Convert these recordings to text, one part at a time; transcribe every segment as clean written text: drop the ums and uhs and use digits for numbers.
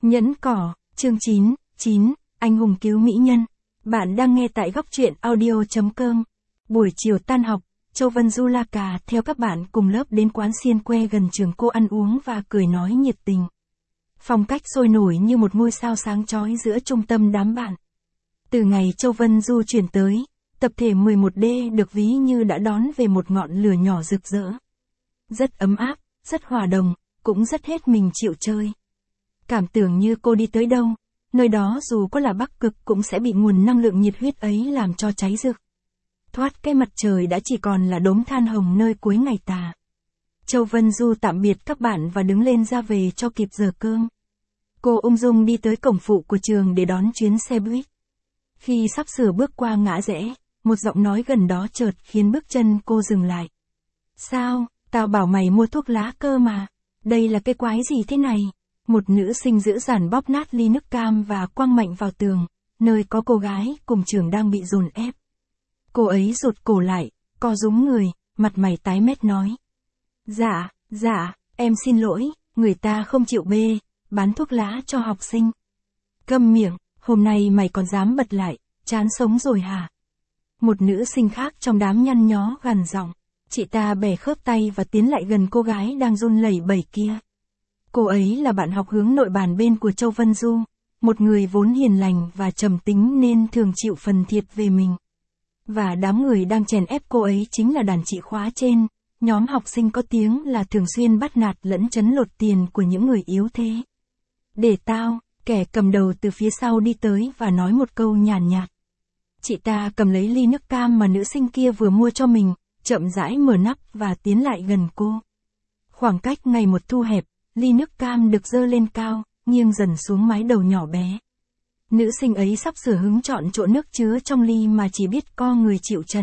Nhẫn cỏ, chương 9, anh hùng cứu mỹ nhân. Bạn đang nghe tại góc truyện audio.com. Buổi chiều tan học, Châu Vân Du la cà theo các bạn cùng lớp đến quán xiên que gần trường cô ăn uống và cười nói nhiệt tình. Phong cách sôi nổi như một ngôi sao sáng chói giữa trung tâm đám bạn. Từ ngày Châu Vân Du chuyển tới, tập thể 11D được ví như đã đón về một ngọn lửa nhỏ rực rỡ. Rất ấm áp, rất hòa đồng, cũng rất hết mình chịu chơi. Cảm tưởng như cô đi tới đâu, nơi đó dù có là Bắc Cực cũng sẽ bị nguồn năng lượng nhiệt huyết ấy làm cho cháy rực. Thoát cái mặt trời đã chỉ còn là đốm than hồng nơi cuối ngày tà. Châu Vân Du tạm biệt các bạn và đứng lên ra về cho kịp giờ cơm. Cô ung dung đi tới cổng phụ của trường để đón chuyến xe buýt. Khi sắp sửa bước qua ngã rẽ, một giọng nói gần đó chợt khiến bước chân cô dừng lại. Sao, tao bảo mày mua thuốc lá cơ mà, đây là cái quái gì thế này? Một nữ sinh dữ dằn bóp nát ly nước cam và quăng mạnh vào tường, nơi có cô gái cùng trường đang bị dồn ép. Cô ấy rụt cổ lại, co rúm người, mặt mày tái mét nói. Dạ, em xin lỗi, người ta không chịu bê, bán thuốc lá cho học sinh. Câm miệng, hôm nay mày còn dám bật lại, chán sống rồi hả? Một nữ sinh khác trong đám nhăn nhó gằn giọng. Chị ta bẻ khớp tay và tiến lại gần cô gái đang run lẩy bẩy kia. Cô ấy là bạn học hướng nội bàn bên của Châu Vân Du, một người vốn hiền lành và trầm tính nên thường chịu phần thiệt về mình. Và đám người đang chèn ép cô ấy chính là đàn chị khóa trên, nhóm học sinh có tiếng là thường xuyên bắt nạt lẫn trấn lột tiền của những người yếu thế. Để tao, kẻ cầm đầu từ phía sau đi tới và nói một câu nhàn nhạt. Chị ta cầm lấy ly nước cam mà nữ sinh kia vừa mua cho mình, chậm rãi mở nắp và tiến lại gần cô. Khoảng cách ngày một thu hẹp, ly nước cam được dơ lên cao, nghiêng dần xuống mái đầu nhỏ bé. Nữ sinh ấy sắp sửa hứng chọn chỗ nước chứa trong ly mà chỉ biết co người chịu trận.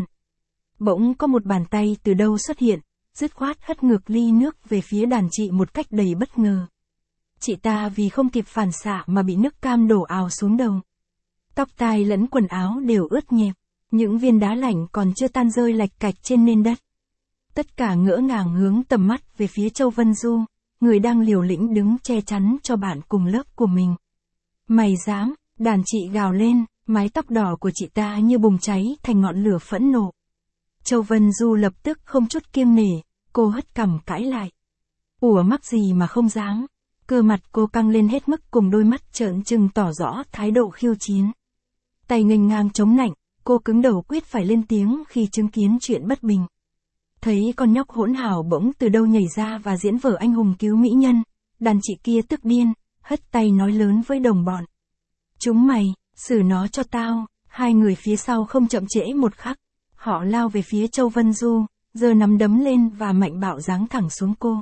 Bỗng có một bàn tay từ đâu xuất hiện, dứt khoát hất ngược ly nước về phía đàn chị một cách đầy bất ngờ. Chị ta vì không kịp phản xạ mà bị nước cam đổ ào xuống đầu. Tóc tai lẫn quần áo đều ướt nhẹp, những viên đá lạnh còn chưa tan rơi lạch cạch trên nền đất. Tất cả ngỡ ngàng hướng tầm mắt về phía Châu Vân Du, người đang liều lĩnh đứng che chắn cho bạn cùng lớp của mình. Mày dám, đàn chị gào lên, mái tóc đỏ của chị ta như bùng cháy thành ngọn lửa phẫn nộ. Châu Vân Du lập tức không chút kiêng nể, cô hất cằm cãi lại. Ủa mắc gì mà không dám, cơ mặt cô căng lên hết mức cùng đôi mắt trợn trừng tỏ rõ thái độ khiêu chiến. Tay nghênh ngang chống nạnh, cô cứng đầu quyết phải lên tiếng khi chứng kiến chuyện bất bình. Thấy con nhóc hỗn hào bỗng từ đâu nhảy ra và diễn vở anh hùng cứu mỹ nhân, đàn chị kia tức điên, hất tay nói lớn với đồng bọn. Chúng mày, xử nó cho tao. Hai người phía sau không chậm trễ một khắc, họ lao về phía Châu Vân Du, giơ nắm đấm lên và mạnh bạo giáng thẳng xuống cô.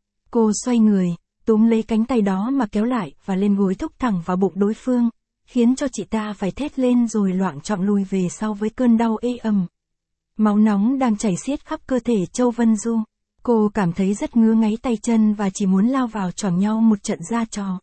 Cô xoay người, túm lấy cánh tay đó mà kéo lại và lên gối thúc thẳng vào bụng đối phương, khiến cho chị ta phải thét lên rồi loạng choạng lùi về sau với cơn đau ê ẩm. Máu nóng đang chảy xiết khắp cơ thể Châu Vân Du. Cô cảm thấy rất ngứa ngáy tay chân và chỉ muốn lao vào choảng nhau một trận ra trò.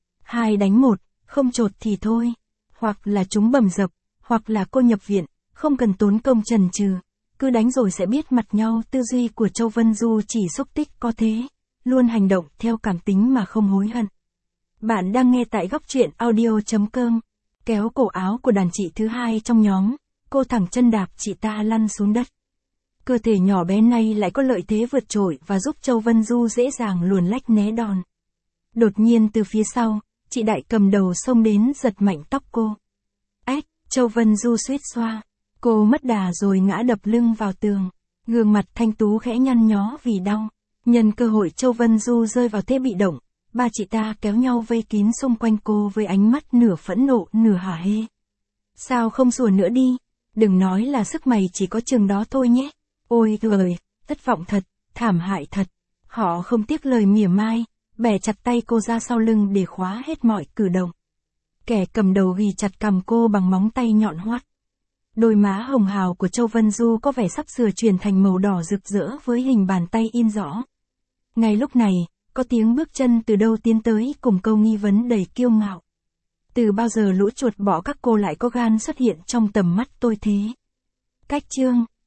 2 đánh 1, không chột thì thôi. Hoặc là chúng bầm dập, hoặc là cô nhập viện, không cần tốn công chần chừ. Cứ đánh rồi sẽ biết mặt nhau. Tư duy của Châu Vân Du chỉ xúc tích có thế. Luôn hành động theo cảm tính mà không hối hận. Bạn đang nghe tại góc truyện audio.com. Kéo cổ áo của đàn chị thứ hai trong nhóm. Cô thẳng chân đạp chị ta lăn xuống đất. Cơ thể nhỏ bé này lại có lợi thế vượt trội và giúp Châu Vân Du dễ dàng luồn lách né đòn. Đột nhiên từ phía sau, chị đại cầm đầu xông đến giật mạnh tóc cô. Ếch, Châu Vân Du suýt xoa. Cô mất đà rồi ngã đập lưng vào tường. Gương mặt thanh tú khẽ nhăn nhó vì đau. Nhân cơ hội Châu Vân Du rơi vào thế bị động, ba chị ta kéo nhau vây kín xung quanh cô với ánh mắt nửa phẫn nộ nửa hả hê. Sao không sủa nữa đi? Đừng nói là sức mày chỉ có chừng đó thôi nhé. Ôi trời, thất vọng thật, thảm hại thật. Họ không tiếc lời mỉa mai, bẻ chặt tay cô ra sau lưng để khóa hết mọi cử động. Kẻ cầm đầu ghì chặt cằm cô bằng móng tay nhọn hoắt. Đôi má hồng hào của Châu Vân Du có vẻ sắp sửa chuyển thành màu đỏ rực rỡ với hình bàn tay in rõ. Ngay lúc này, có tiếng bước chân từ đâu tiến tới cùng câu nghi vấn đầy kiêu ngạo. Từ bao giờ lũ chuột bỏ các cô lại có gan xuất hiện trong tầm mắt tôi thế? Cách chương